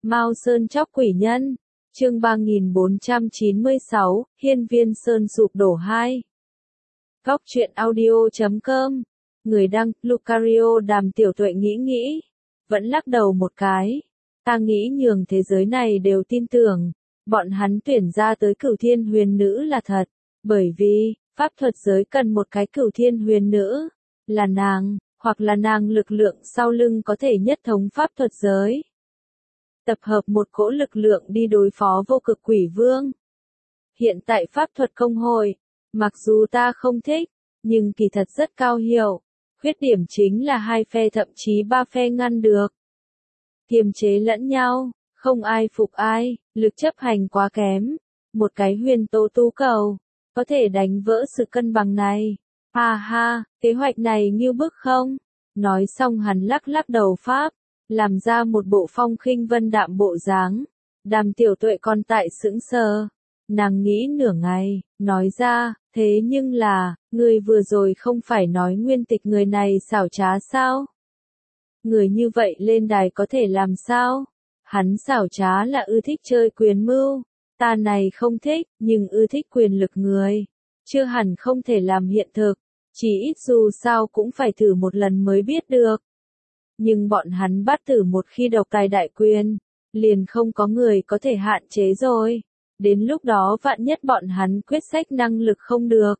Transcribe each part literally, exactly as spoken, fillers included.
Mao Sơn chóc quỷ nhân. Chương ba nghìn bốn trăm chín mươi sáu, Hiên Viên Sơn sụp đổ hai. Góc truyện audio chấm com. Người đăng, Lucario. Đàm Tiểu Tuệ nghĩ nghĩ, vẫn lắc đầu một cái. Ta nghĩ nhường thế giới này đều tin tưởng, bọn hắn tuyển ra tới Cửu Thiên Huyền Nữ là thật, bởi vì, pháp thuật giới cần một cái Cửu Thiên Huyền Nữ, là nàng, hoặc là nàng lực lượng sau lưng có thể nhất thống pháp thuật giới. Tập hợp một cỗ lực lượng đi đối phó vô cực quỷ vương. Hiện tại pháp thuật công hội, mặc dù ta không thích, nhưng kỳ thật rất cao hiệu. Khuyết điểm chính là hai phe thậm chí ba phe ngăn được. Kiềm chế lẫn nhau, không ai phục ai, lực chấp hành quá kém. Một cái huyền tố tú cầu, có thể đánh vỡ sự cân bằng này. Ha ha, kế hoạch này như bức không? Nói xong hắn lắc lắc đầu pháp, làm ra một bộ phong khinh vân đạm bộ dáng. Đàm Tiểu Tuệ còn tại sững sờ. Nàng nghĩ nửa ngày, nói ra, thế nhưng là, người vừa rồi không phải nói nguyên tịch người này xảo trá sao? Người như vậy lên đài có thể làm sao? Hắn xảo trá là ưa thích chơi quyền mưu. Ta này không thích, nhưng ưa thích quyền lực người. Chưa hẳn không thể làm hiện thực. Chỉ ít dù sao cũng phải thử một lần mới biết được. Nhưng bọn hắn bắt tử một khi độc tài đại quyền, liền không có người có thể hạn chế rồi. Đến lúc đó vạn nhất bọn hắn quyết sách năng lực không được.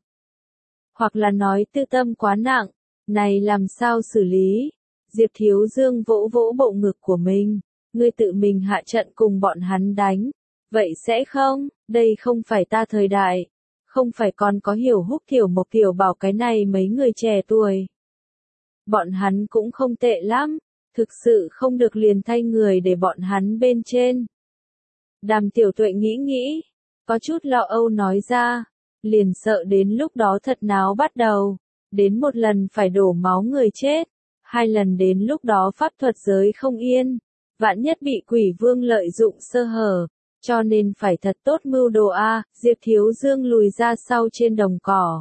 Hoặc là nói tư tâm quá nặng, này làm sao xử lý? Diệp Thiếu Dương vỗ vỗ bộ ngực của mình, ngươi tự mình hạ trận cùng bọn hắn đánh. Vậy sẽ không, đây không phải ta thời đại. Không phải còn có Hiểu Húc Tiểu Mộc Tiểu Bảo cái này mấy người trẻ tuổi. Bọn hắn cũng không tệ lắm, thực sự không được liền thay người để bọn hắn bên trên. Đàm Tiểu Tuệ nghĩ nghĩ, có chút lo âu nói ra, liền sợ đến lúc đó thật náo bắt đầu, đến một lần phải đổ máu người chết, hai lần đến lúc đó pháp thuật giới không yên, vạn nhất bị quỷ vương lợi dụng sơ hở, cho nên phải thật tốt mưu đồ a. Diệp Thiếu Dương lùi ra sau trên đồng cỏ,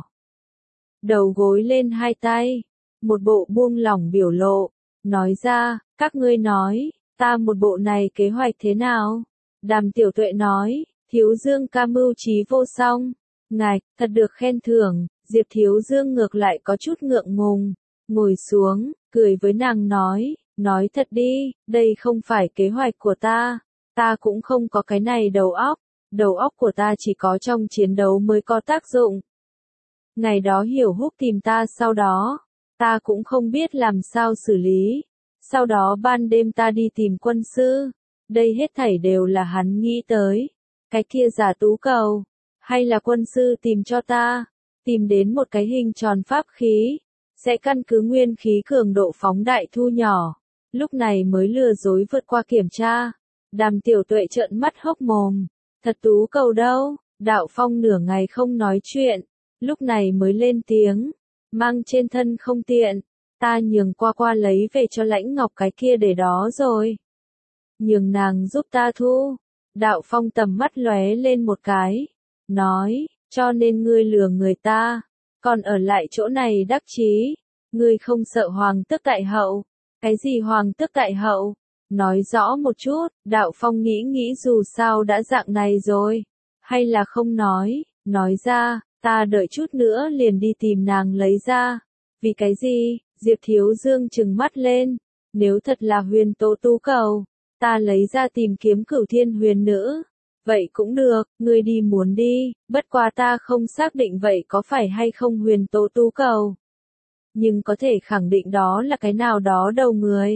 đầu gối lên hai tay, một bộ buông lỏng biểu lộ, nói ra, các ngươi nói, ta một bộ này kế hoạch thế nào? Đàm Tiểu Tuệ nói, Thiếu Dương ca mưu trí vô song, ngài, thật được khen thưởng. Diệp Thiếu Dương ngược lại có chút ngượng ngùng, ngồi xuống, cười với nàng nói, nói thật đi, đây không phải kế hoạch của ta, ta cũng không có cái này đầu óc, đầu óc của ta chỉ có trong chiến đấu mới có tác dụng. Ngày đó Hiểu Húc tìm ta sau đó, ta cũng không biết làm sao xử lý, sau đó ban đêm ta đi tìm quân sư. Đây hết thảy đều là hắn nghĩ tới. Cái kia giả tú cầu, hay là quân sư tìm cho ta, tìm đến một cái hình tròn pháp khí, sẽ căn cứ nguyên khí cường độ phóng đại thu nhỏ, lúc này mới lừa dối vượt qua kiểm tra. Đàm Tiểu Tuệ trợn mắt hốc mồm, thật tú cầu đâu? Đạo Phong nửa ngày không nói chuyện, lúc này mới lên tiếng, mang trên thân không tiện, ta nhường qua qua lấy về cho Lãnh Ngọc cái kia để đó rồi. Nhường nàng giúp ta thu. Đạo Phong tầm mắt lóe lên một cái, nói, cho nên ngươi lừa người ta, còn ở lại chỗ này đắc chí, ngươi không sợ hoàng tước tại hậu? Cái gì hoàng tước tại hậu? Nói rõ một chút. Đạo Phong nghĩ nghĩ dù sao đã dạng này rồi, hay là không nói, nói ra, ta đợi chút nữa liền đi tìm nàng lấy ra. Vì cái gì? Diệp Thiếu Dương trừng mắt lên, nếu thật là huyền tố tú cầu, ta lấy ra tìm kiếm Cửu Thiên Huyền Nữ. Vậy cũng được, ngươi đi muốn đi, bất quá ta không xác định vậy có phải hay không huyền tố tú cầu. Nhưng có thể khẳng định đó là cái nào đó đầu người.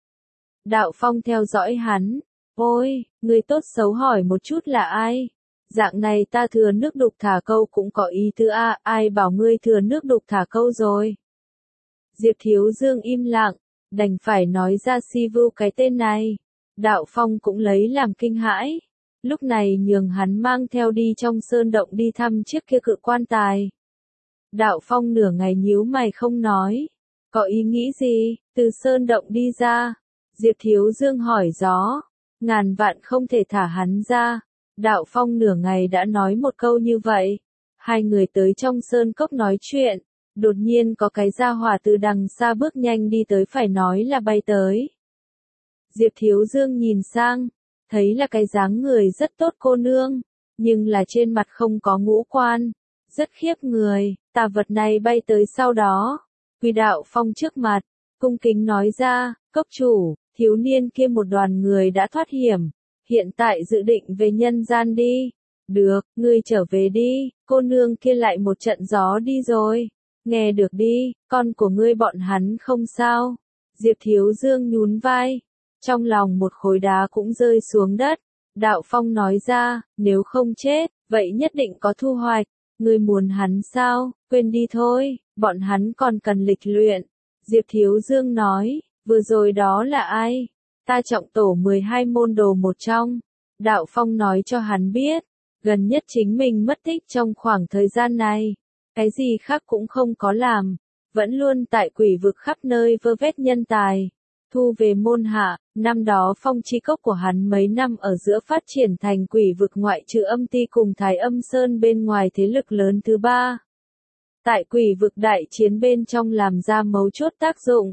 Đạo Phong theo dõi hắn, ôi, ngươi tốt xấu hỏi một chút là ai? Dạng này ta thừa nước đục thả câu cũng có ý tứ a, ai bảo ngươi thừa nước đục thả câu rồi. Diệp Thiếu Dương im lặng, đành phải nói ra Si Vu cái tên này. Đạo Phong cũng lấy làm kinh hãi, lúc này nhường hắn mang theo đi trong sơn động đi thăm chiếc kia cự quan tài. Đạo Phong nửa ngày nhíu mày không nói, có ý nghĩ gì? Từ sơn động đi ra, Diệp Thiếu Dương hỏi gió, ngàn vạn không thể thả hắn ra. Đạo Phong nửa ngày đã nói một câu như vậy, hai người tới trong sơn cốc nói chuyện, đột nhiên có cái gia hỏa từ đằng xa bước nhanh đi tới, phải nói là bay tới. Diệp Thiếu Dương nhìn sang, thấy là cái dáng người rất tốt cô nương, nhưng là trên mặt không có ngũ quan, rất khiếp người, tà vật này bay tới sau đó, Quỳ Đạo Phong trước mặt, cung kính nói ra, cốc chủ, thiếu niên kia một đoàn người đã thoát hiểm, hiện tại dự định về nhân gian đi. Được, ngươi trở về đi, cô nương kia lại một trận gió đi rồi. Nghe được đi, con của ngươi bọn hắn không sao. Diệp Thiếu Dương nhún vai, trong lòng một khối đá cũng rơi xuống đất. Đạo Phong nói ra, nếu không chết, vậy nhất định có thu hoạch. Ngươi muốn hắn sao, quên đi thôi, bọn hắn còn cần lịch luyện. Diệp Thiếu Dương nói, vừa rồi đó là ai? Ta trọng tổ mười hai môn đồ một trong. Đạo Phong nói cho hắn biết, gần nhất chính mình mất tích trong khoảng thời gian này. Cái gì khác cũng không có làm, vẫn luôn tại quỷ vực khắp nơi vơ vét nhân tài. Thu về môn hạ, năm đó phong chi cốc của hắn mấy năm ở giữa phát triển thành quỷ vực ngoại trừ âm ti cùng Thái Âm Sơn bên ngoài thế lực lớn thứ ba. Tại quỷ vực đại chiến bên trong làm ra mấu chốt tác dụng.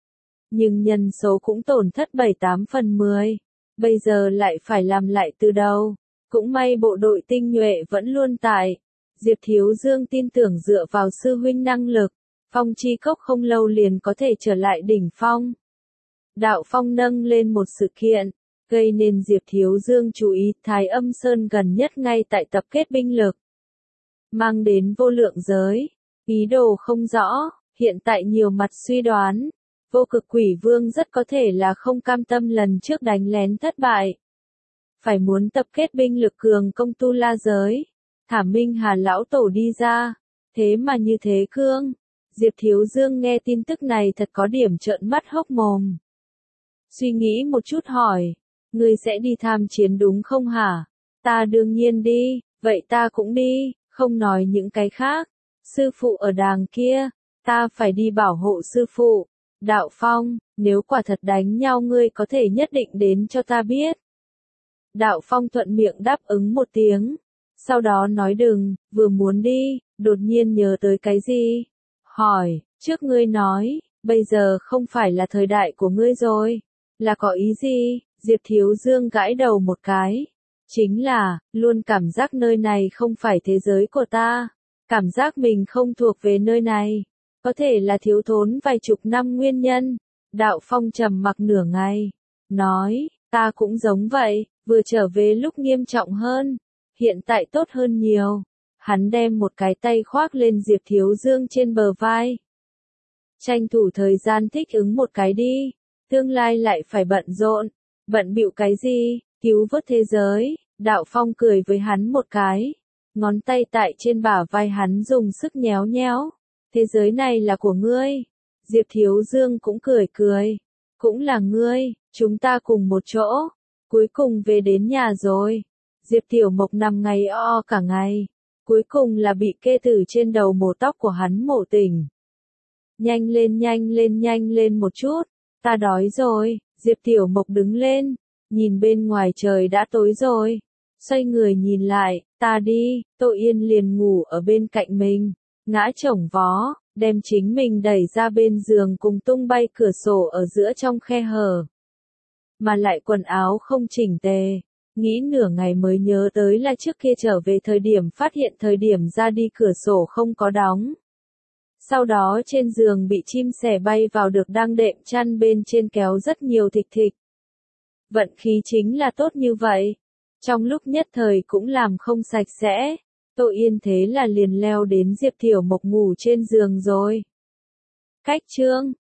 Nhưng nhân số cũng tổn thất bảy tám phần mười. Bây giờ lại phải làm lại từ đầu. Cũng may bộ đội tinh nhuệ vẫn luôn tại. Diệp Thiếu Dương tin tưởng dựa vào sư huynh năng lực, phong chi cốc không lâu liền có thể trở lại đỉnh phong. Đạo Phong nâng lên một sự kiện, gây nên Diệp Thiếu Dương chú ý, Thái Âm Sơn gần nhất ngay tại tập kết binh lực. Mang đến vô lượng giới, ý đồ không rõ, hiện tại nhiều mặt suy đoán. Vô cực quỷ vương rất có thể là không cam tâm lần trước đánh lén thất bại. Phải muốn tập kết binh lực cường công tu la giới. Thả Minh Hà lão tổ đi ra. Thế mà như thế cương. Diệp Thiếu Dương nghe tin tức này thật có điểm trợn mắt hốc mồm. Suy nghĩ một chút hỏi. Ngươi sẽ đi tham chiến đúng không hả? Ta đương nhiên đi, vậy ta cũng đi, không nói những cái khác. Sư phụ ở đàng kia, ta phải đi bảo hộ sư phụ. Đạo Phong, nếu quả thật đánh nhau ngươi có thể nhất định đến cho ta biết. Đạo Phong thuận miệng đáp ứng một tiếng. Sau đó nói đừng, vừa muốn đi, đột nhiên nhớ tới cái gì? Hỏi, trước ngươi nói, bây giờ không phải là thời đại của ngươi rồi. Là có ý gì? Diệp Thiếu Dương gãi đầu một cái. Chính là, luôn cảm giác nơi này không phải thế giới của ta. Cảm giác mình không thuộc về nơi này. Có thể là thiếu thốn vài chục năm nguyên nhân. Đạo Phong trầm mặc nửa ngày. Nói, ta cũng giống vậy, vừa trở về lúc nghiêm trọng hơn. Hiện tại tốt hơn nhiều. Hắn đem một cái tay khoác lên Diệp Thiếu Dương trên bờ vai. Tranh thủ thời gian thích ứng một cái đi. Tương lai lại phải bận rộn. Bận bịu cái gì? Cứu vớt thế giới. Đạo Phong cười với hắn một cái. Ngón tay tại trên bả vai hắn dùng sức nhéo nhéo. Thế giới này là của ngươi. Diệp Thiếu Dương cũng cười cười. Cũng là ngươi, chúng ta cùng một chỗ. Cuối cùng về đến nhà rồi. Diệp Tiểu Mộc nằm ngày o cả ngày. Cuối cùng là bị kê tử trên đầu mổ tóc của hắn mổ tỉnh. Nhanh lên nhanh lên nhanh lên một chút. Ta đói rồi. Diệp Tiểu Mộc đứng lên. Nhìn bên ngoài trời đã tối rồi. Xoay người nhìn lại. Ta đi. Tô Yên liền ngủ ở bên cạnh mình. Ngã chổng vó. Đem chính mình đẩy ra bên giường cùng tung bay cửa sổ ở giữa trong khe hở. Mà lại quần áo không chỉnh tề. Nghĩ nửa ngày mới nhớ tới là trước kia trở về thời điểm phát hiện thời điểm ra đi cửa sổ không có đóng. Sau đó trên giường bị chim sẻ bay vào được đang đệm chăn bên trên kéo rất nhiều thịt thịt. Vận khí chính là tốt như vậy. Trong lúc nhất thời cũng làm không sạch sẽ. Tô Yên thế là liền leo đến Diệp Tiểu Mộc ngủ trên giường rồi. Cách chương